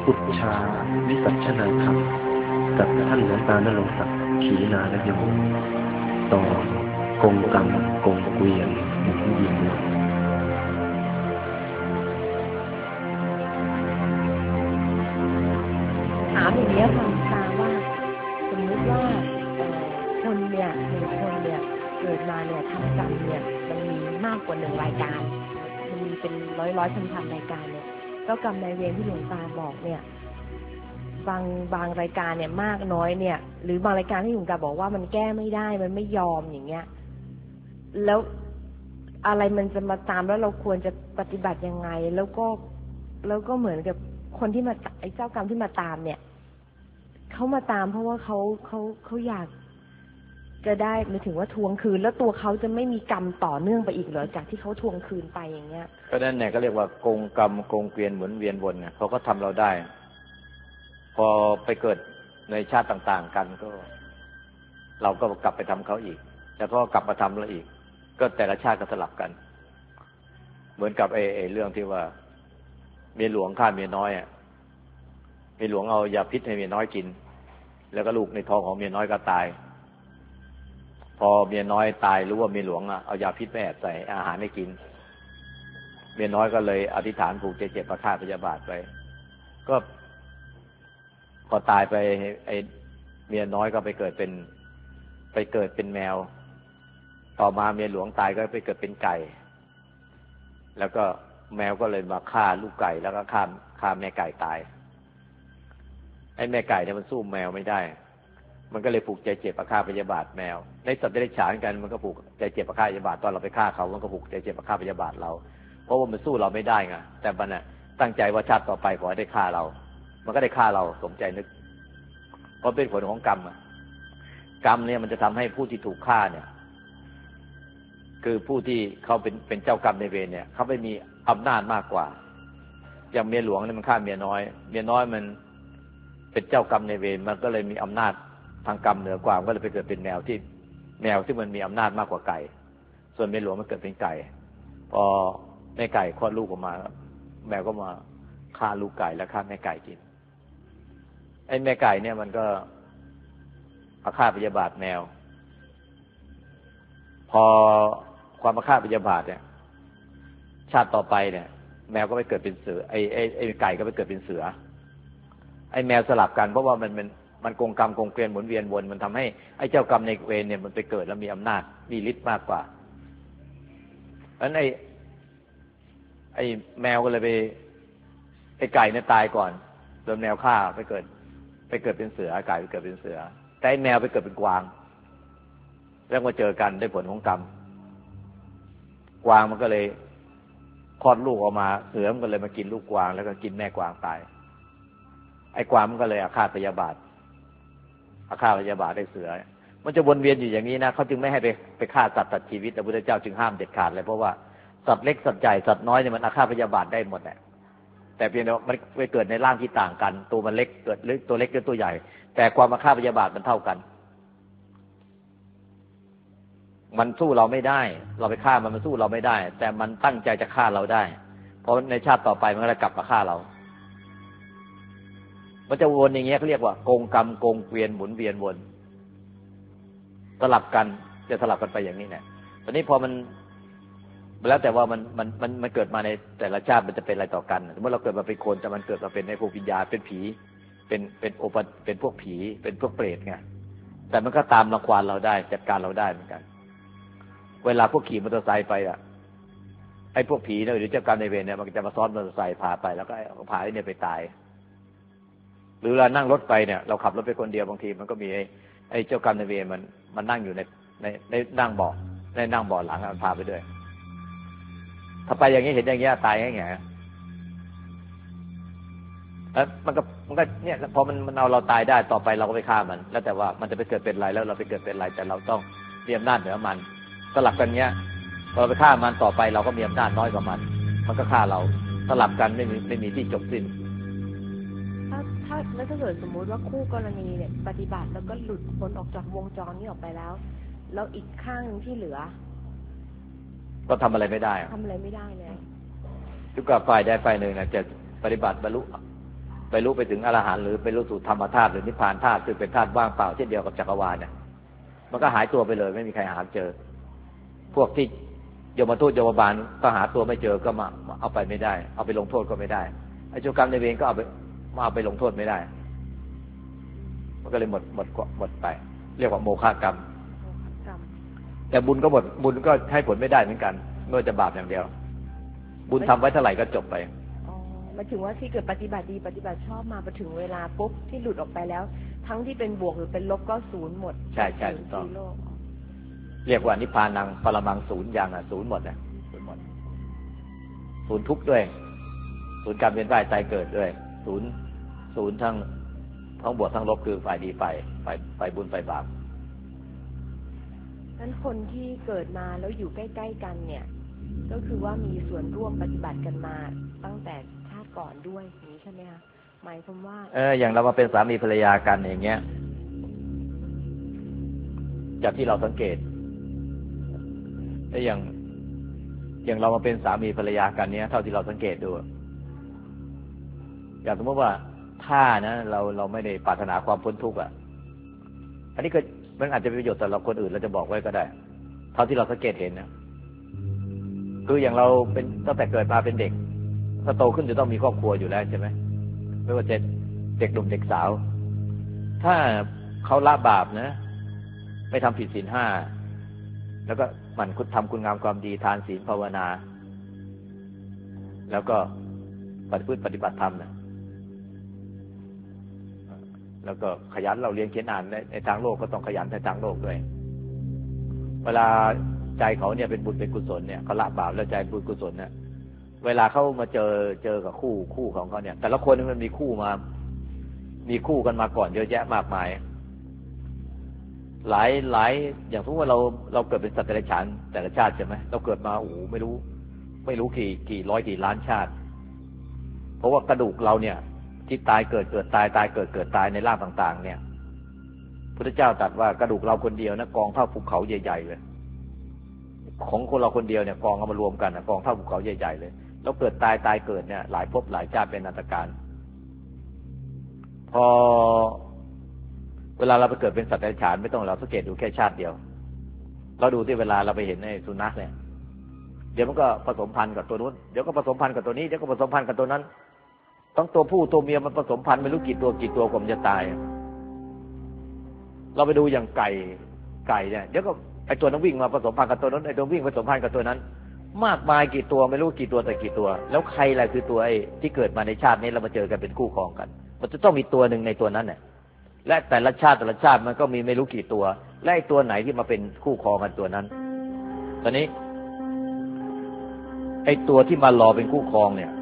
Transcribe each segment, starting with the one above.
พุทธาวิสัชนาธรรมกับท่านหลวงตานรงค์ศักดิ์ขีณานโยตอนกงกรรมกงเกวียนหมุนเวียนถามอย่างนี้ค่ะตาว่าสมมุติว่าคนเนี่ยหนึ่งคนเนี่ยเกิดมาเนี่ยทำกรรมเนี่ยมันมีมากกว่า1รายการมันมีเป็นร้อยพันรายการเนี่ยก็กรรมนายเวรที่หลวงตาบอกเนี่ยบางรายการเนี่ยมากน้อยเนี่ยหรือบางรายการที่หลวงตาบอกว่ามันแก้ไม่ได้มันไม่ยอมอย่างเงี้ยแล้วอะไรมันจะมาตามแล้วเราควรจะปฏิบัติยังไงแล้วก็เหมือนกับคนที่มาไอ้เจ้ากรรมที่มาตามเนี่ยเขามาตามเพราะว่าเขาอยากจะได้หมายถึงว่าทวงคืนแล้วตัวเขาจะไม่มีกรรมต่อเนื่องไปอีกเหรอจากที่เขาทวงคืนไปอย่างเงี้ยก็นั่นเนี่ยก็เรียกว่ากงกรรมกงเกวียนหมุนเวียนวนเนี่ยเขาก็ทำเราได้พอไปเกิดในชาติต่างๆกันก็เราก็กลับไปทำเขาอีกแล้วก็กลับมาทำเราอีกก็แต่ละชาติก็สลับกันเหมือนกับเรื่องที่ว่าเมียหลวงฆ่าเมียน้อยอ่ะเมียหลวงเอายาพิษให้เมียน้อยกินแล้วก็ลูกในท้องของเมียน้อยก็ตายพอเมียน้อยตายรู้ว่าเมียหลวงเอายาพิษไปแอบใส่อาหารให้กินเมียน้อยก็เลยอธิษฐานผูกใจเจ็บอาฆาตพยาบาทไปก็พอตายไปไอ้เมียน้อยก็ไปเกิดเป็นแมวต่อมาเมียหลวงตายก็ไปเกิดเป็นไก่แล้วก็แมวก็เลยมาฆ่าลูกไก่แล้วก็ฆ่าแม่ไก่ตายไอ้แม่ไก่เนี่ยมันสู้แมวไม่ได้มันก็เลยผูกใจเจ็บอาฆาตพยาบาทแมวในสัตว์เดรัจฉานกันมันก็ผูกใจเจ็บอาฆาตพยาบาทตอนเราไปฆ่าเขามันก็ผูกใจเจ็บอาฆาตพยาบาทเราเพราะว่ามันสู้เราไม่ได้ไงแต่มันตั้งใจว่าชาติต่อไปขอให้ได้ฆ่าเรามันก็ได้ฆ่าเราสมใจนึกเพราะเป็นผลของกรรมกรรมเนี่ยมันจะทำให้ผู้ที่ถูกฆ่าเนี่ยคือผู้ที่เขาเป็นเจ้ากรรมในเวรเนี่ยเขาไม่มีอำนาจมากกว่าอย่างเมียหลวงเนี่ยมันฆ่าเมียน้อยมันเป็นเจ้ากรรมในเวรมันก็เลยมีอำนาจทางกรรมเหนือกว่าก็เลยไปเกิดเป็นแมวที่มันมีอำนาจมากกว่าไก่ส่วนเมียหลวงมันเกิดเป็นไก่พอแม่ไก่คลอดลูกออกมาแมวก็มาฆ่าลูกไก่แล้วฆ่าแม่ไก่กินไอ้แม่ไก่เนี่ยมันก็อาฆาตพยาบาทแมวพอความอาฆาตพยาบาทเนี่ยชาติต่อไปเนี่ยแมวก็ไปเกิดเป็นเสือไอ้ไก่ก็ไปเกิดเป็นเสือไอ้แมวสลับกันเพราะว่ามันกงกรรมกงเกวียนหมุนเวียนวนมันทำให้ไอ้เจ้ากรรมในเวรเนี่ยมันไปเกิดแล้วมีอำนาจมีฤทธิ์มากกว่าเพราะฉะนั้นไอ้แมวก็เลยไปไอ้ไก่เนี่ยตายก่อนโดนแมวฆ่าไปเกิดเป็นเสือไก่ไปเกิดเป็นเสือแต่ไอ้แมวไปเกิดเป็นกวางแล้วมาเจอกันได้ผลของกรรมกวางมันก็เลยคลอดลูกออกมาเสือมันก็เลยมากินลูกกวางแล้วก็กินแม่กวางตายไอ้กวางมันก็เลยอาฆาตพยาบาทได้เสือมันจะวนเวียนอยู่อย่างนี้นะเขาจึงไม่ให้ไปฆ่าสัตว์ตัดชีวิตพระพุทธเจ้าจึงห้ามเด็ดขาดเลยเพราะว่าสัตว์เล็กสัตว์ใหญ่สัตว์น้อยเนี่ยมันอาฆาตพยาบาทได้หมดแหละแต่เพียงแต่ว่ามันไปเกิดในร่างที่ต่างกันตัวมันเล็กเกิดหรือตัวเล็กหรือตัวใหญ่แต่ความอาฆาตพยาบาทมันเท่ากันมันสู้เราไม่ได้เราไปฆ่ามันสู้เราไม่ได้แต่มันตั้งใจจะฆ่าเราได้เพราะในชาติต่อไปมันก็จะกลับมาฆ่าเรามันจะวนอย่างเงี้ยเขาเรียกว่ากงกรรมกงเกวียนหมุนเวียนวนสลับกันไปอย่างนี้เนี่ยตอนนี้พอมันแล้วแต่ว่ามันเกิดมาในแต่ละชาติมันจะเป็นอะไรต่อกันสมมติเราเกิดมาเป็นคนแต่มันเกิดมาเป็นในพวกวิญญาณเป็นผีเป็นพวกผีเป็นพวกเปรตไงแต่มันก็ตามรังควานเราได้จัดการเราได้เหมือนกันเวลาพวกขี่มอเตอร์ไซค์ไปไอ้พวกผีเนี่ยหรือเจ้ากรรมนายเวรเนี่ยมันจะมาซ้อนมอเตอร์ไซค์พาไปแล้วก็พาไอ้เนี่ยไปตายหรือเรานั่งรถไปเนี่ยเราขับรถไปคนเดียวบางทีมันก็มีไอ้เจ้ากรรมนายเวรมันนั่งอยู่ในนั่งเบาะหลังมันพาไปด้วยถ้าไปอย่างนี้เห็นอย่างเงี้ยตายง่ายๆแล้วมันก็เนี่ยพอมันเอาเราตายได้ต่อไปเราก็ไปฆ่ามันแล้วแต่ว่ามันจะไปเกิดเป็นอะไรแล้วเราไปเกิดเป็นอะไรแต่เราต้องมีอำนาจเหนือมันสลับกันเงี้ยพอเราไปฆ่ามันต่อไปเราก็มีอำนาจน้อยกว่ามันก็ฆ่าเราสลับกันไม่มีที่จบสิ้นถ้าเกิดสมมุติว่าคู่กรณีเนี่ยปฏิบัติแล้วก็หลุดพ้นออกจากวงจรนี้ออกไปแล้วอีกข้างนึงที่เหลือก็ทำอะไรไม่ได้เลยทุกฝ่ายใดฝ่ายหนึ่งจะปฏิบัติบรรลุไปรู้ไปถึงอรหันต์หรือไปรู้สู่ธรรมธาตุหรือนิพพานธาตุซึ่งเป็นธาตุว่างเปล่าเช่นเดียวกับจักรวาลเนี่ยมันก็หายตัวไปเลยไม่มีใครหาเจอพวกที่ยมทูตยมบาลก็หาตัวไม่เจอก็มาเอาไปไม่ได้เอาไปลงโทษก็ไม่ได้ไอ้เจ้ากรรมนายเวรก็เอาไปลงโทษไม่ได้มันก็เลยหมดไปเรียกว่าโมฆะกรรมแต่บุญก็หมดบุญก็ให้ผลไม่ได้เหมือนกันเมื่อจะบาปอย่างเดียวบุญทำไว้เท่าไหร่ก็จบไปหมายถึงว่าที่เกิดปฏิบัติดีปฏิบัติชอบมาถึงเวลาปุ๊บที่หลุดออกไปแล้วทั้งที่เป็นบวกหรือเป็นลบก็ศูนย์หมดใช่ถูกต้องเรียกว่านิพพานังปรมังศูนย์อย่างศูนย์หมดศูนย์หมดศูนย์ทุกข์ด้วยศูนย์การเวียนว่ายตายเกิดด้วยศูนย์ทั้งบวกทั้งลบคือฝ่ายดีฝ่ายบุญฝ่ายบาปนั้นคนที่เกิดมาแล้วอยู่ใกล้ๆกันเนี่ยก็คือว่ามีส่วนร่วมปฏิบัติกันมาตั้งแต่ชาติก่อนด้วยอย่างนี้ใช่ไหมคะหมายความว่าอย่างเรามาเป็นสามีภรรยากันอย่างเงี้ยจากที่เราสังเกตแต่อย่างเรามาเป็นสามีภรรยากันเนี้ยเท่าที่เราสังเกตดูอย่างสมมติว่าถ้านะเราไม่ได้ปรารถนาความพ้นทุกข์อันนี้ก็มันอาจจะเป็นประโยชน์สำหรับคนอื่นเราจะบอกไว้ก็ได้เท่าที่เราสังเกตเห็นนะคืออย่างเราเป็นตั้งแต่เกิดมาเป็นเด็กถ้าโตขึ้นจะต้องมีครอบครัวอยู่แล้วใช่ไหมไม่ว่าจะเด็กหนุ่มเด็กสาวถ้าเขาละบาปนะไม่ทำผิดศีลห้าแล้วก็หมั่นทำคุณงามความดีทานศีลภาวนาแล้วก็ปฏิบัติธรรมนะแล้วก็ขยันเราเรียนเขียนอ่านในทางโลกก็ต้องขยันในทางโลกด้วยเวลาใจเขาเนี่ยเป็นบุญเป็นกุศลเนี่ยเขาละบาปแล้วใจบุญกุศลเนี่ยเวลาเขามาเจอกับคู่ของเขาเนี่ยแต่ละคนมันมีคู่กันมาก่อนเยอะแยะมากมายหลายอย่างทุกว่าเราเกิดเป็นสัตว์เดรัจฉานแต่ละชาติใช่ไหมเราเกิดมาโอ้ไม่รู้กี่ร้อยกี่ล้านชาติเพราะว่ากระดูกเราเนี่ยที่ตายเกิดตายเกิดตายในร่างต่างๆเนี่ยพุทธเจ้าตรัสว่ากระดูกเราคนเดียวนะกองเท่าภูเขาใหญ่ๆเลยของคนเราคนเดียวเนี่ยกองเอามารวมกันนะกองเท่าภูเขาใหญ่ๆเลยแล้วเกิดตายเกิดเนี่ยหลายภพหลายชาติเป็นอนันตการพอเวลาเราไปเกิดเป็นสัตว์เดรัจฉานไม่ต้องเราสังเกตดูแค่ชาติเดียวเราดูที่เวลาเราไปเห็นในสุนัขเนี่ยเดี๋ยวมันก็ผสมพันธุ์กับตัวนู้นเดี๋ยวก็ผสมพันธุ์กับตัวนี้เดี๋ยวก็ผสมพันธุ์กับตัวนั้นทั้งตัวผู้ตัวเมียมันผสมพันธุ์ไม่รู้กี่ตัวกว่ามันจะตายเราไปดูอย่างไก่เนี่ยเดี๋ยวก็ไอตัวนั้นวิ่งมาผสมพันธุ์กับตัวนั้นไอตัววิ่งผสมพันธุ์กับตัวนั้นมากมายกี่ตัวไม่รู้กี่ตัวแต่กี่ตัวแล้วใครแหละคือตัวไอ้ที่เกิดมาในชาตินี้เรามาเจอกันเป็นคู่ครองกันมันจะต้องมีตัวหนึ่งในตัวนั้นเนี่ยและแต่ละชาติมันก็มีไม่รู้กี่ตัวและไอ้ตัวไหนที่มาเป็นคู่ครองกันตัวนั้นตอนนี้ไอ้ตัวที่มารอเป็นคู่ครองเนี่ย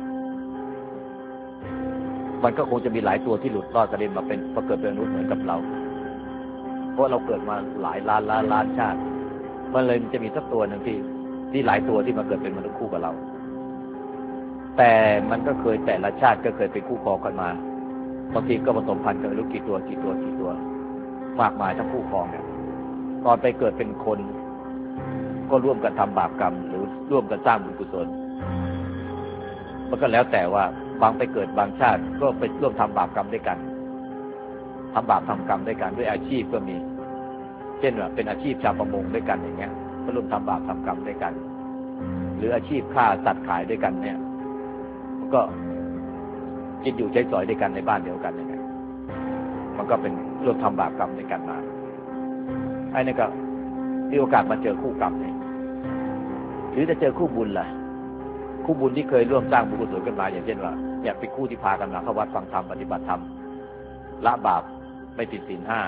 มันก็คงจะมีหลายตัวที่หลุดรอดกระเด็นมาเป็นมาเกิดเป็นมนุษย์เหมือนกับเราเพราะเราเกิดมาหลายล้านชาติมันเลยจะมีสักตัวหนึ่งที่หลายตัวที่มาเกิดเป็นมนุษย์คู่กับเราแต่มันก็เคยแต่ละชาติก็เคยเป็นคู่ครองกันมาบางทีก็ผสมพันธุ์กันไม่รู้กี่ตัวมากมายทั้งคู่ครองเนี่ยตอนไปเกิดเป็นคนก็ร่วมกันทำบาปกรรมหรือร่วมกันสร้างบุญกุศลมันก็แล้วแต่ว่าบางไปเกิดบางชาติก็ไปร่วมทำบาปกรรมด้วยกันทำบาปทำกรรมด้วยกันด้วยอาชีพก็มีเช่นว่าเป็นอาชีพชาวประมงด้วยกันอย่างเงี้ยก็ร่วมทำบาปทำกรรมด้วยกันหรืออาชีพฆ่าสัตว์ขายด้วยกันเนี่ยก็กินอยู่ใช้สอยด้วยกันในบ้านเดียวกันอย่างเงี้ยมันก็เป็นร่วมทำบาปกรรมด้วยกันมาไอ้นี่ก็มีโอกาสมาเจอคู่กรรมเนี่ยหรือจะเจอคู่บุญล่ะคู่บุญที่เคยร่วมสร้างบุญกุศลกันมาอย่างเช่นว่าเนี่ยเป็นคู่ที่พากันมาเข้าวัดฟังธรรมปฏิบัติธรรมละบาปไม่ผิดศีลห้า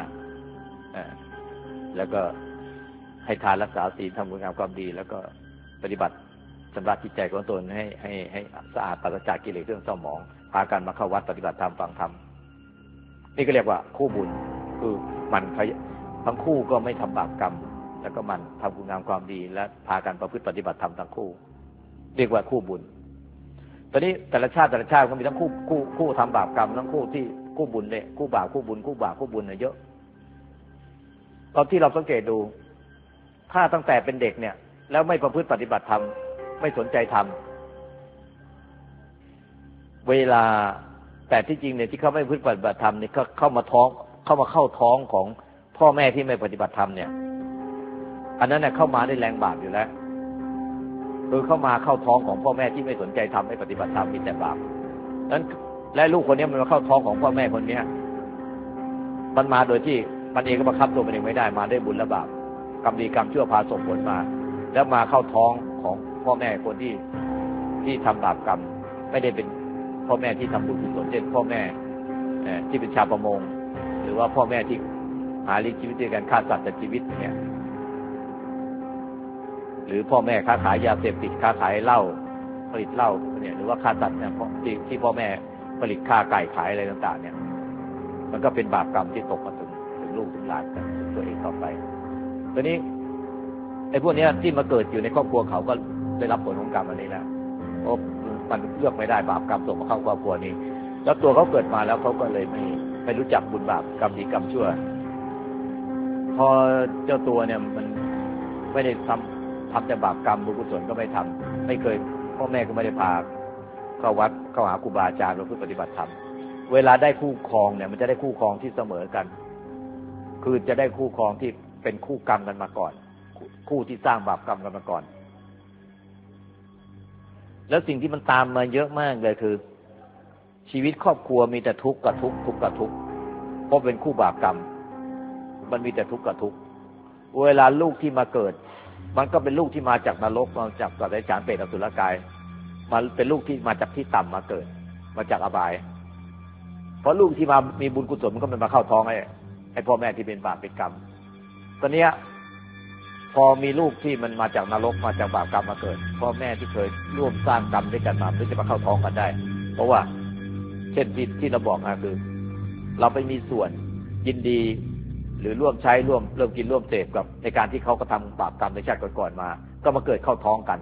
แล้วก็ให้ทานรักษาศีลทำคุณงามความดีแล้วก็ปฏิบัติชำระจิตใจของตนให้สะอาดปราศจากกิเลสเครื่องเศร้าหมองพากันมาเข้าวัดปฏิบัติธรรมฟังธรรมนี่ก็เรียกว่าคู่บุญคือมันทั้งคู่ก็ไม่ทำบาปกรรมแล้วก็มันทำคุณงามความดีและพากันประพฤติปฏิบัติธรรมทั้งคู่เรียกว่าคู่บุญตอนนี้แต่ละชาติก็มีทั้งคู่ทำบาปกรรมทั้งคู่ที่คู่บุญเนี่ยคู่บาปคู่บุญเนี่ยเยอะตอนที่เราสังเกตดูถ้าตั้งแต่เป็นเด็กเนี่ยแล้วไม่ประพฤติปฏิบัติธรรมไม่สนใจธรรมเวลาแต่ที่จริงเนี่ยที่เขาไม่ปฏิบัติธรรมเนี่ยเขาเข้ามาเข้าท้องของพ่อแม่ที่ไม่ปฏิบัติธรรมเนี่ยอันนั้นเนี่ยเข้ามาได้แรงบาปอยู่แล้วคือเข้ามาเข้าท้องของพ่อแม่ที่ไม่สนใจทำไม่ปฏิบัติธรรมมีแต่บาปนั้นและลูกคนนี้มันมาเข้าท้องของพ่อแม่คนนี้มันมาโดยที่มันเองก็บังคับตัวมันเองไม่ได้มาได้บุญและบาปกรรมดีกรรมชั่วพาส่งผลมาแล้วมาเข้าท้องของพ่อแม่คนที่ทำบาปกรรมไม่ได้เป็นพ่อแม่ที่ทำบุญกุศลเช่นพ่อแม่ที่เป็นชาวประมงหรือว่าพ่อแม่ที่หาเลี้ยงชีวิตด้วยการฆ่าสัตว์ตัดชีวิตเนี่ยหรือพ่อแม่ค้าขายยาเสพติดค้าขายเหล้าผลิตเหล้าเนี่ยหรือว่าฆ่าสัตว์เนี่ยที่พ่อแม่ผลิตฆ่าไก่ขายอะไรต่างๆเนี่ยมันก็เป็นบาปกรรมที่ตกมาถึงลูกถึงหลานกันตัวเองต่อไปตอนนี้ไอ้พวกนี้ที่มาเกิดอยู่ในครอบครัวเขาก็ได้รับผลของกรรมอันนี้แล้วเพราะมันเลือกไม่ได้บาปกรรมส่งมาเข้าครอบครัวนี้แล้วตัวเขาเกิดมาแล้วเขาก็เลยไม่รู้จักบุญบาปกรรมดีกรรมชั่วพอเจ้าตัวเนี่ยมันไม่ได้ทำแต่บาปกรรมบุญกุศลก็ไม่ทำไม่เคยพ่อแม่ก็ไม่ได้พาเข้าวัดเข้าหาครูบาอาจารย์เพื่อปฏิบัติธรรมเวลาได้คู่ครองเนี่ยมันจะได้คู่ครองที่เสมอกันคือจะได้คู่ครองที่เป็นคู่กรรมกันมาก่อนคู่ที่สร้างบาปกรรมกันมาก่อนแล้วสิ่งที่มันตามมาเยอะมากเลยคือชีวิตครอบครัวมีแต่ทุกข์กับทุกข์ทุกข์กับทุกข์เพราะเป็นคู่บาปกรรมมันมีแต่ทุกข์กับทุกข์เวลาลูกที่มาเกิดมันก็เป็นลูกที่มาจากนรกมาจากสัตว์เดรัจฉานเปรตอสุรกายมันเป็นลูกที่มาจากที่ต่ำมาเกิดมาจากอบายเพราะลูกที่มามีบุญกุศลมันก็มันมาเข้าท้องไอ้พ่อแม่ที่เป็นบาปเป็นกรรมตอนนี้พอมีลูกที่มันมาจากนรกมาจากบาปกรรมมาเกิดพ่อแม่ที่เคยร่วมสร้างกรรมด้วยกันมาไม่จะมาเข้าท้องกันได้เพราะว่าเช่นที่เราบอกคือเราไปมีส่วนยินดีหรือร่วมใช้ร่วมกินร่วมเสพกับในการที่เขากระทำบาปกรรมในชาติก่อนๆมาก็มาเกิดเข้าท้องกัน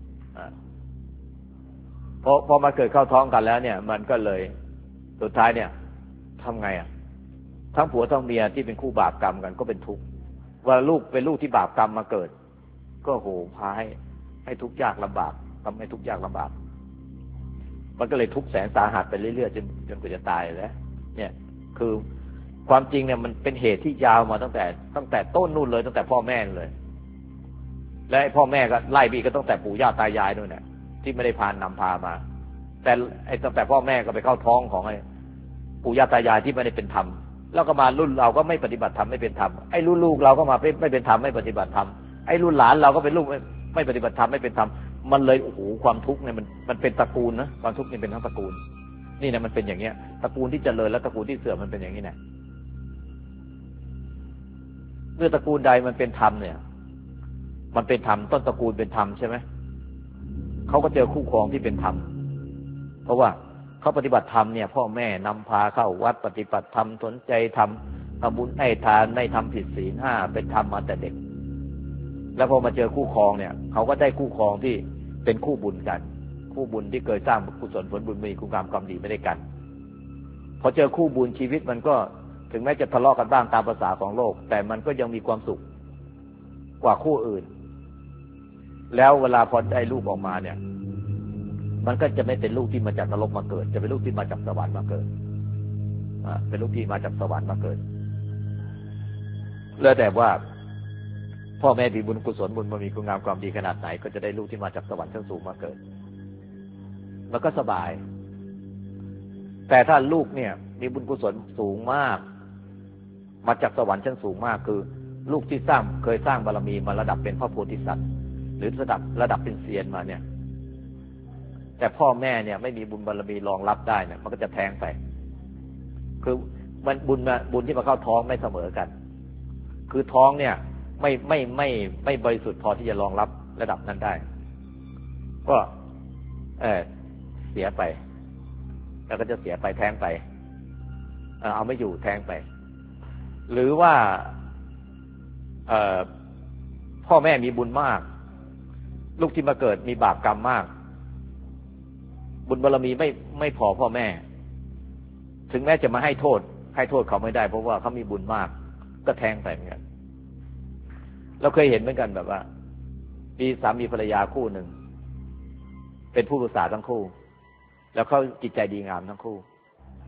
พอมาเกิดเข้าท้องกันแล้วเนี่ยมันก็เลยสุดท้ายเนี่ยทำไงทั้งผัวทั้งเมียที่เป็นคู่บาปกรรมกันก็เป็นทุกข์ว่าลูกเป็นลูกที่บาปกรรมมาเกิดก็โหพาให้ทุกข์ยากลำบากทำให้ทุกข์ยากลำบากมันก็เลยทุกข์แสนสาหัสไปเรื่อยๆจนกว่าจะตายแล้วเนี่ยคือความจริงเนี่ยมันเป็นเหตุที่ยาวมาตั้งแต่ต้นนู่นเลยตั้งแต่พ่อแม่เลยและพ่อแม่ก็ไล่บีก็ตั้งแต่ปู่ย่าตายายนู่นเนี่ยที่ไม่ได้พานำพามาแต่ตั้งแต่พ่อแม่ก็ไปเข้าท้องของไอ้ปู่ย่าตายายที่ไม่ได้เป็นธรรมแล้วก็มารุ่นเราก็ไม่ปฏิบัติธรรมไม่เป็นธรรมไอ้รุ่นลูกเราก็มาไม่เป็นธรรมไม่ปฏิบัติธรรมไอ้รุ่นหลานเราก็เป็นลูกไม่ปฏิบัติธรรมไม่เป็นธรรมมันเลยโอ้โหความทุกข์เนี่ยมันเป็นตระกูลนะความทุกข์นี่เป็นทั้งตระกูลนี่นะมันเป็นอย่างเงี้ยตระกูลที่เจริญและตระกูลที่เสื่อมมันเป็นอย่างนี้นะเมื่อตระกูลใดมันเป็นธรรมเนี่ยมันเป็นธรรมต้นตระกูลเป็นธรรมใช่ไหมเขาก็เจอคู่ครองที่เป็นธรรมเพราะว่าเขาปฏิบัติธรรมเนี่ยพ่อแม่นำพาเข้าวัดปฏิบัติธรรมสนใจทำบุญให้ทานไม่ทำผิดศีลห้าเป็นธรรมมาแต่เด็กแล้วพอมาเจอคู่ครองเนี่ยเขาก็ได้คู่ครองที่เป็นคู่บุญกันคู่บุญที่เคยสร้างกุศลผลบุญมีคุณงามความดีไม่ได้กันพอเจอคู่บุญชีวิตมันก็ถึงแม้จะทะเลาะกันบ้างตามภาษาของโลกแต่มันก็ยังมีความสุขกว่าคู่อื่นแล้วเวลาพอได้ลูกออกมาเนี่ยมันก็จะไม่เป็นลูกที่มาจากนรกมาเกิดจะเป็นลูกที่มาจากสวรรค์มาเกิดเป็นลูกที่มาจากสวรรค์มาเกิดแล้วแต่ว่าพ่อแม่มีบุญกุศลบุญมันมีคุณงามความดีขนาดไหนก็จะได้ลูกที่มาจากสวรรค์ชั้นสูงมาเกิดมันก็สบายแต่ถ้าลูกเนี่ยมีบุญกุศลสูงมากมาจากสวรรค์ชั้นสูงมากคือลูกที่เคยสร้างบารมีมาระดับเป็นพระโพธิสัตว์หรือระดับเป็นเซียนมาเนี่ยแต่พ่อแม่เนี่ยไม่มีบุญบารมีรองรับได้เนี่ยมันก็จะแท้งไปคือมันบุญที่มาเข้าท้องไม่เสมอกันคือท้องเนี่ยไม่บริสุทธิ์พอที่จะรองรับระดับนั้นได้ก็เสียไปแล้วก็จะเสียไปแท้งไปเอาไม่อยู่แท้งไปหรือว่าพ่อแม่มีบุญมากลูกที่มาเกิดมีบาปกรรมมากบุญบารมีไม่พอพ่อแม่ถึงแม้จะมาให้โทษเขาไม่ได้เพราะว่าเขามีบุญมากก็แท้งไปเหมือนกันเราเคยเห็นเหมือนกันแบบว่ามีสามีภรรยาคู่หนึ่งเป็นผู้ปรึกษาทั้งคู่แล้วเขาจิตใจดีงามทั้งคู่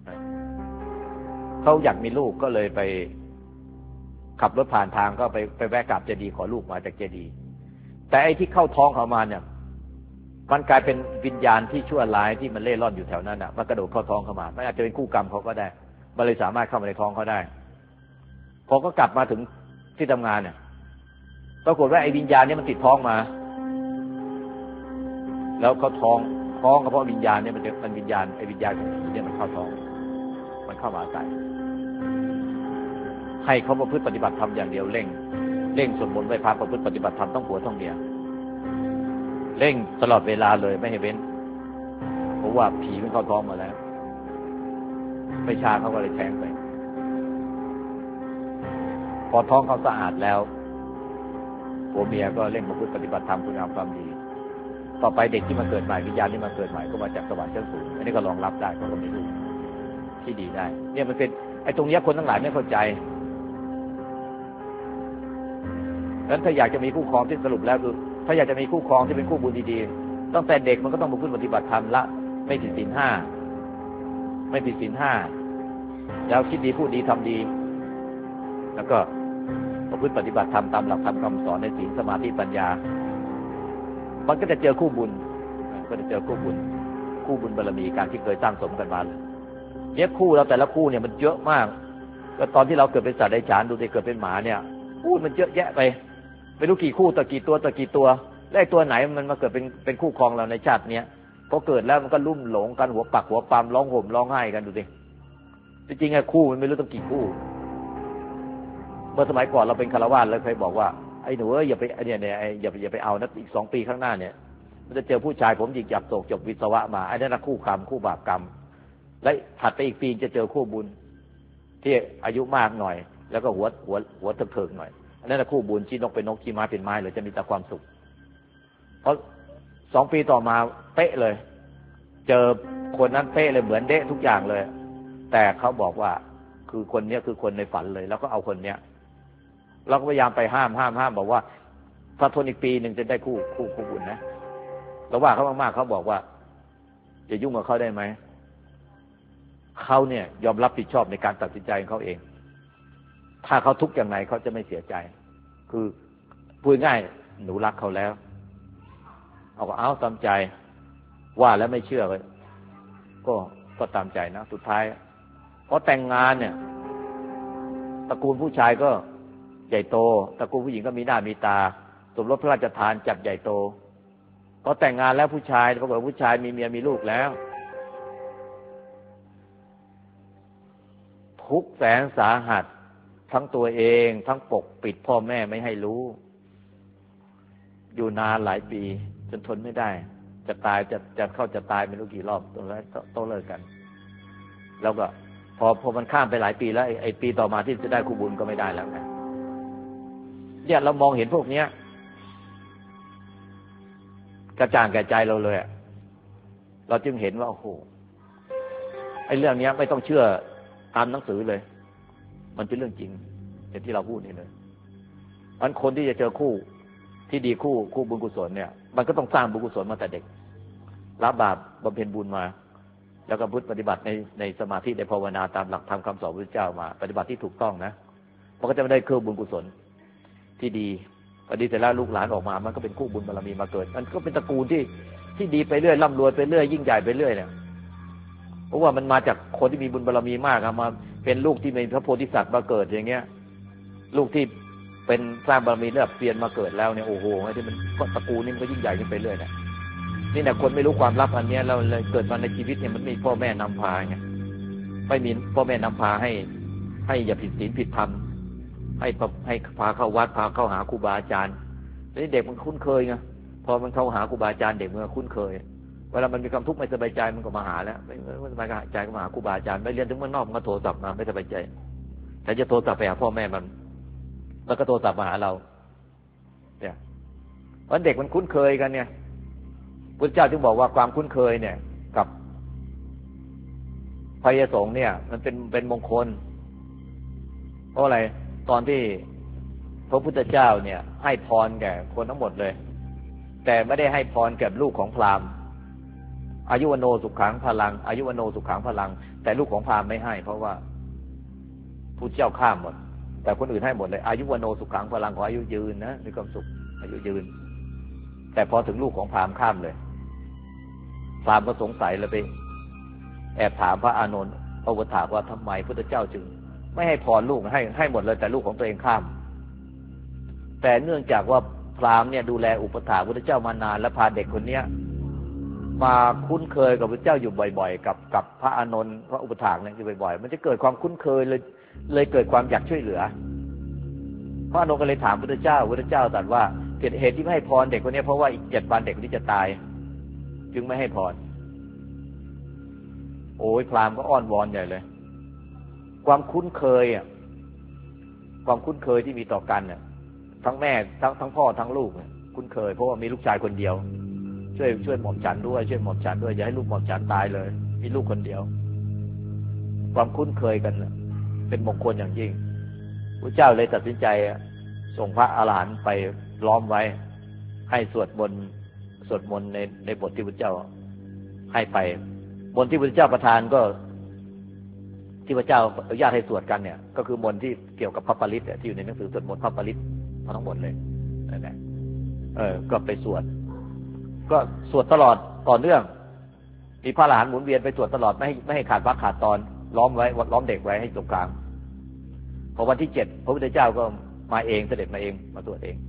เขาอยากมีลูกก็เลยไปขับรถผ่านทางก็ไปแวะกราบเจดีย์ขอลูกมาจากเจดีย์แต่ไอ้ที่เข้าท้องเขามาเนี่ยมันกลายเป็นวิญญาณที่ชั่วร้ายที่มันเล่ร่อนอยู่แถวนั้นอ่ะมันกระโดดเข้าท้องเขามามันอาจจะเป็นคู่กรรมเขาก็ได้มันเลยสามารถเข้ามาในท้องเขาได้พอก็กลับมาถึงที่ทำงานเนี่ยปรากฏว่าไอ้วิญญาณเนี่ยมันติดท้องมาแล้วเขาท้องก็เพราะวิญญาณเนี่ยมันวิญญาณไอ้วิญญาณของผีเนี่ยมันเข้าท้องมันเข้ามาอาศัยให้เขาประพฤติปฏิบัติธรรมอย่างเดียวเร่งสวดมนต์ไหว้พระประพฤติปฏิบัติธรรมต้องผัวต้องเมียเร่งตลอดเวลาเลยไม่ให้เว้นเพราะว่าผีมันเข้าท้องมาแล้วไม่ช้าเขาก็เลยแท้งไปพอท้องเขาสะอาดแล้วผัวเมียก็เร่งประพฤติปฏิบัติธรรมคุณงามความดีต่อไปเด็กที่มาเกิดใหม่วิญญาณที่มาเกิดใหม่ก็มาจากสวรรค์ชั้นสูงอันนี้ก็รองรับได้เขาก็มีลูกที่ดีได้เนี่ยมันเป็นไอ้ตรงนี้คนทั้งหลายไม่เข้าใจงั้นถ้าอยากจะมีคู่ครองที่สรุปแล้วคือถ้าอยากจะมีคู่ครองที่เป็นคู่บุญดีๆตั้งแต่เด็กมันก็ต้องประพฤติปฏิบัติธรรมละไม่ผิดศีลห้าไม่ผิดศีลห้าแล้วคิดดีพูดดีทำดีแล้วก็ประพฤติปฏิบัติธรรมตามหลักธรรมคำสอนในศีลสมาธิปัญญามันก็จะเจอคู่บุญก็จะเจอคู่บุญบารมีการที่เคยสร้างสมกันมาเนี่ยคู่เราแต่ละคู่เนี่ยมันเยอะมากแล้วตอนที่เราเกิดเป็นสัตว์เดรัจฉานดูสิเกิดเป็นหมาเนี่ยคู่มันเยอะแยะไปไม่รู้กี่คู่ต่อกี่ตัวแล้วไอ้ตัวไหนมันมาเกิดเป็นคู่ครองเราในชาติเนี้ยพอเกิดแล้วมันก็ลุ่มหลงกันหัวปักหัวปามร้องห่มร้องไห้กันดูสิจริงๆไอ้คู่มันไม่รู้ต้องกี่คู่เมื่อสมัยก่อนเราเป็นฆราวาสแล้วเคยบอกว่าไอ้หนูอย่าไปเนี่ยอย่าไปเอานะอีก2 ปีข้างหน้าเนี่ยมันจะเจอผู้ชายผมหยิกหยักโศกจบวิศวะมาไอ้นั่นนะคู่กรรมคู่บาปกรรมและถัดไปอีกปีจะเจอคู่บุญที่อายุมากหน่อยแล้วก็หัวเถิกๆหน่อยอันนั้นนะคู่บุญชี้นกเป็นนกชี้ไม้เป็นไม้เลยจะมีแต่ความสุขเพราะ2 ปีต่อมาเป๊ะเลยเจอคนนั้นเป๊ะเลยเหมือนเด๊ะทุกอย่างเลยแต่เขาบอกว่าคือคนเนี้ยคือคนในฝันเลยแล้วก็เอาคนเนี้ยเราก็พยายามไปห้ามบอกว่าถ้าทนอีกปีหนึ่งจะได้คู่บุญนะเราว่าเขามากๆเขาบอกว่าจะยุ่งกับเขาได้ไหมเขาเนี่ยยอมรับผิดชอบในการตัดสินใจของเขาเองถ้าเขาทุกข์อย่างไรเขาจะไม่เสียใจคือพูดง่ายหนูรักเขาแล้วเอาตามใจว่าแล้วไม่เชื่อเลยก็ตามใจนะสุดท้ายพอแต่งงานเนี่ยตระกูลผู้ชายก็ใหญ่โตตระกูลผู้หญิงก็มีหน้ามีตาสมรสพระราชทานจัดใหญ่โตพอแต่งงานแล้วผู้ชายเขาบอกผู้ชายมีเมียมีลูกแล้วทุกข์แสนสาหัสทั้งตัวเองทั้งปกปิดพ่อแม่ไม่ให้รู้อยู่นานหลายปีจนทนไม่ได้จะตายจะตายไม่รู้กี่รอบต้องเลิกกันแล้วก็พอมันข้ามไปหลายปีแล้วไอ้ปีต่อมาที่จะได้คู่บุญก็ไม่ได้แล้วไงเนี่ยเรามองเห็นพวกเนี้ยกระจ่างแก่ใจเราเลยเราจึงเห็นว่าโอ้โหไอ้เรื่องนี้ไม่ต้องเชื่อตามหนังสือเลยมันเป็นเรื่องจริงอย่างที่เราพูดนี่เลยมันคนที่จะเจอคู่ที่ดีคู่บุญกุศลเนี่ยมันก็ต้องสร้างบุญกุศลมาแต่เด็กละบาปบำเพ็ญบุญมาแล้วก็พุทธปฏิบัติในสมาธิในภาวนาตามหลักธรรมคำสอนพระพุทธเจ้ามาปฏิบัติที่ถูกต้องนะมันก็จะไม่ได้คู่บุญกุศลที่ดีพอดีแต่ละลูกหลานออกมามันก็เป็นคู่บุญบารมีมาเกิดมันก็เป็นตระกูลที่ดีไปเรื่อยร่ำรวยไปเรื่อยยิ่งใหญ่ไปเรื่อยเนี่ยเพราะว่ามันมาจากคนที่มีบุญบารมีมากมาเป็นลูกที่มีพระโพธิสัตว์มาเกิดอย่างเงี้ยลูกที่เป็นสร้างบารมีระดับเซียนมาเกิดแล้วเนี่ยโอ้โหไอ้ที่มันตระกูลนี่มันก็ยิ่งใหญ่ขึ้นไปเรื่อยเนี่ยนี่แหละคนไม่รู้ความลับอันนี้เราเลยเกิดมาในชีวิตเนี่ยมันมีพ่อแม่นำพาไงไม่มีพ่อแม่นำพาให้อย่าผิดศีลผิดธรรมให้พาเข้าวัดพาเข้าหาครูบาอาจารย์แล้วเด็กมันคุ้นเคยไงพอมันเข้าหาครูบาอาจารย์เด็กมันคุ้นเคยเวลามันมีความทุกข์ไม่สบายใจมันก็มาหาแล้วไม่สบายใจก็มาหาครูบาอาจารย์ไปเรียนถึงเมืองนอกมันก็โทรศัพท์มาไม่สบายใจแต่จะโทรศัพท์ไปหาพ่อแม่มันแล้วก็โทรศัพท์มาหาเราเนี่ยวันเด็กมันคุ้นเคยกันเนี่ยพุทธเจ้าจึงบอกว่าความคุ้นเคยเนี่ยกับพระสงฆ์เนี่ยมันเป็นมงคลเพราะอะไรตอนที่พระพุทธเจ้าเนี่ยให้พรแก่คนทั้งหมดเลยแต่ไม่ได้ให้พรแก่ลูกของพราหมณ์อายุวโนสุขังพลังอายุวโนสุขังพลังแต่ลูกของพราหมณ์ไม่ให้เพราะว่าผู้เจ้าข้ามหมดแต่คนอื่นให้หมดเลยอายุวโนสุขังพลังของอายุยืนนะมีความสุขอายุยืนแต่พอถึงลูกของพราหมณ์ข้ามเลยพราหมณ์ก็สงสัยเลยไปแอบถามพระอานนท์พระอุปถากว่าทำไมพุทธเจ้าจึงไม่ให้พรลูกให้หมดเลยแต่ลูกของตัวเองข้ามแต่เนื่องจากว่าพราหมณ์เนี่ยดูแลอุปถากพุทธเจ้ามานานและพาเด็กคนเนี้ยมาคุ้นเคยกับพระเจ้าอยู่บ่อยๆกับพระอานนท์พระอุปถากเนี่ยอยู่บ่อยๆมันจะเกิดความคุ้นเคยเลยเกิดความอยากช่วยเหลือพระอานนท์ก็เลยถามพระเจ้าตรัสว่าเหตุที่ไม่ให้พรเด็กคนนี้เพราะว่าอีก7 วันเด็กคนนี้จะตายจึงไม่ให้พรโอ้ยพราหมณ์ก็อ้อนวอนใหญ่เลยความคุ้นเคยอ่ะความคุ้นเคยที่มีต่อกันเนี่ยทั้งแม่ทั้งพ่อทั้งลูกเนี่ยคุ้นเคยเพราะว่ามีลูกชายคนเดียวช่วยหม่อมฉันด้วยช่วยหม่อมฉันด้วยอย่าให้ลูกหม่อมฉันตายเลยมีลูกคนเดียวความคุ้นเคยกันเป็นมงคลอย่างยิ่งพระเจ้าเลยตัดสินใจส่งพระอรหันต์ไปล้อมไว้ให้สวดมนต์ในบทที่พระเจ้าให้ไปมนต์ที่พระเจ้าประทานก็ที่พระเจ้าอนุญาตให้สวดกันเนี่ยก็คือมนต์ที่เกี่ยวกับพระปริตรที่อยู่ในหนังสือสวดมนต์พระปริตรทั้งหมดเลยนั่นแหละก็ไปสวดก็สวดตลอดต่อเนื่องมีพระอรหันต์หมุนเวียนไปสวดตลอดไม่ให้ขาดวรรคขาดตอนล้อมเด็กไว้ให้ตรงกลางพอวันที่7พระพุทธเจ้าก็มาเองเสด็จมาเองมาตรวจเอง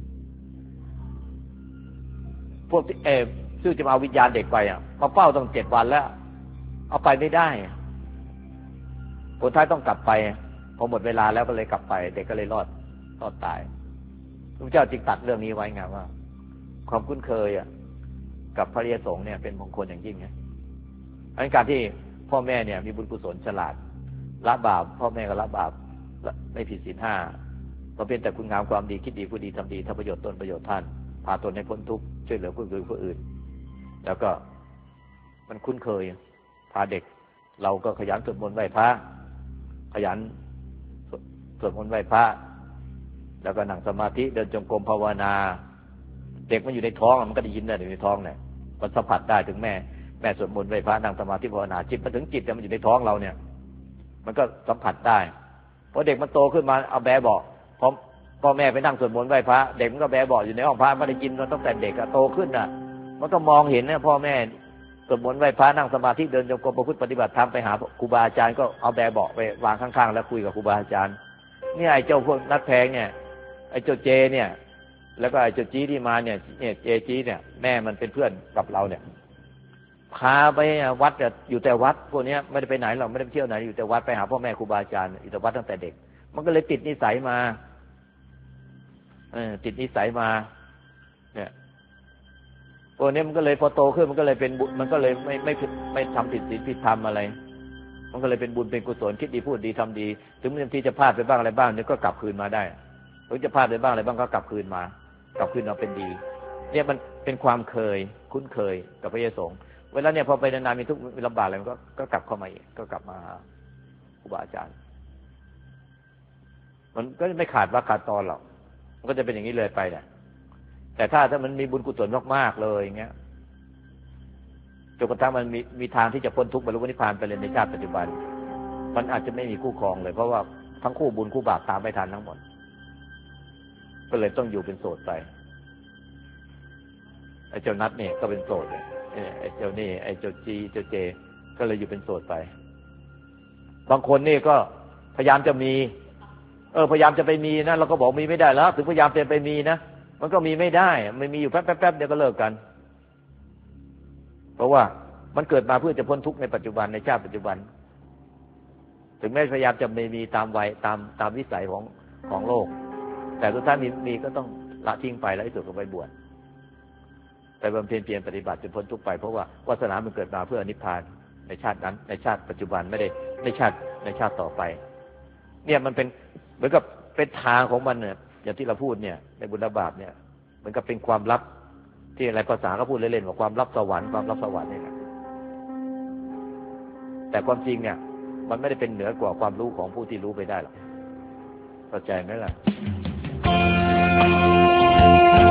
พวกซึ่งจะมาเอาวิญญาณเด็กไปมาเฝ้าต้อง7 วันแล้วเอาไปไม่ได้ผลท้ายต้องกลับไปพอหมดเวลาแล้วก็เลยกลับไปเด็กก็เลยรอดตายพระเจ้าจึงตัดเรื่องนี้ไว้ไงว่าความคุ้นเคยกับพระอริยสงฆ์เนี่ยเป็นมงคลอย่างยิ่งนะอันการที่พ่อแม่เนี่ยมีบุญกุศลฉลาดละบาปพ่อแม่ก็ละบาปไม่ผิดศีล 5เราเป็นแต่คุณงามความดีคิดดีพูดดีทำดีทำประโยชน์ตนประโยชน์ท่านพาตนให้พ้นทุกข์ช่วยเหลือผู้อื่นแล้วก็มันคุ้นเคยพาเด็กเราก็ขยันสวดมนต์ไหว้พระขยันสวดมนต์ไหว้พระแล้วก็นั่งสมาธิเดินจงกรมภาวนาเด็กมันอยู่ในท้องมันก็ได้ยินได้อยู่ในท้องเนี่ยมันสัมผัสได้ถึงแม่สวดมนต์ไหว้พระนั่งสมาธิภาวนาจิตมันถึงจิตมันอยู่ในท้องเราเนี่ยมันก็สัมผัสได้พอเด็กมันโตขึ้นมาเอาแบเบาะพอพ่อแม่ไปนั่งสวดมนต์ไหว้พระเด็กมันก็แบเบาะอยู่ในห้องพระมันได้ยินมันตั้งแต่เด็กโตขึ้นมันก็มองเห็นนะพ่อแม่สวดมนต์ไหว้พระนั่งสมาธิเดินจงกรมประพฤติปฏิบัติธรรมไปหาครูบาอาจารย์ก็เอาแบเบาะไปวางข้างๆแล้วคุยกับครูบาอาจารย์นี่ไอ้เจ้าพวกนัดแพงเนี่ยไอ้เจ้าเจเนี่ยแล้วก็ไอ้เจ้าจี้ที่มาเนี่ยเจจี้เนี่ยแม่มันเป็นเพื่อนกับเราเนี่ยพาไปวัดอยู่แต่วัดพวกนี้ไม่ได้ไปไหนหรอกไม่ได้ไปเที่ยวไหนอยู่แต่วัดไปหาพ่อแม่ครูบาอาจารย์อยู่แต่วัดตั้งแต่เด็กมันก็เลยติดนิสัยมาติดนิสัยมาเนี่ยพวกนี้มันก็เลยพอโตขึ้นมันก็เลยเป็นบุญมันก็เลยไม่ทำผิดศีลผิดธรรมอะไรมันก็เลยเป็นบุญเป็นกุศลคิดดีพูดดีทำดีถึงบางทีจะพลาดไปบ้างอะไรบ้างเนี่ยก็กลับคืนมาได้หรือจะพลาดไปบ้างอะไรบ้างก็กลับคืนมาเป็นดีเนี่ยมันเป็นความเคยคุ้นเคยกับพระเยซูสงฆ์เวลาเนี่ยพอไปนานๆมีทุกข์มีลำบากอะไรมันก็กลับเข้ามาอีกก็กลับมาครูบาอาจารย์มันก็ไม่ขาดว่าขาดตอนหรอกมันก็จะเป็นอย่างนี้เลยไปเนี่ยแต่ถ้ามันมีบุญกุศลมากๆเลยอย่างเงี้ยจนกระทั่งมันมีทางที่จะพ้นทุกข์บรรลุนิพพานไปเลยในชาติปัจจุบันมันอาจจะไม่มีคู่ครองเลยเพราะว่าทั้งคู่บุญคู่บาปตามไม่ทันทั้งหมดก็เลยต้องอยู่เป็นโสดไปไอ้เจ้านัดเนี่ยก็เป็นโสดไอ้เจ้านี่ไอ้เจ้าจีเจ้าเจก็เลยอยู่เป็นโสดไปบางคนนี่ก็พยายามจะมีพยายามจะไปมีนะเราก็บอกมีไม่ได้แล้วถึงพยายามจะไปมีนะมันก็มีไม่ได้ไม่มีอยู่แป๊บๆเดี๋ยวก็เลิกกันเพราะว่ามันเกิดมาเพื่อจะพ้นทุกข์ในปัจจุบันในชาติปัจจุบันถึงแม้พยายามจะไม่มีตามวัยตามวิสัยของโลกแต่สุดท้ายมีก็ต้องละทิ้งไปแล้วที่สุดก็ไปบวชไปบำเพ็ญเพียรปฏิบัติจนพ้นทุกข์ไปเพราะว่าวาสนามันเกิดมาเพื่อนิพพานในชาตินั้นในชาติปัจจุบันไม่ได้ในชาติต่อไปเนี่ยมันเป็นเหมือนกับเป็นทางของมันเนี่ยอย่างที่เราพูดเนี่ยในบุญบาปเนี่ยเหมือนกับเป็นความลับที่อะไรภาษาก็พูดเล่นๆว่าความลับสวรรค์ความลับสวรรค์เนี่ยแต่ความจริงเนี่ยมันไม่ได้เป็นเหนือกว่าความรู้ของผู้ที่รู้ไปได้หรอกเข้าใจไหมล่ะ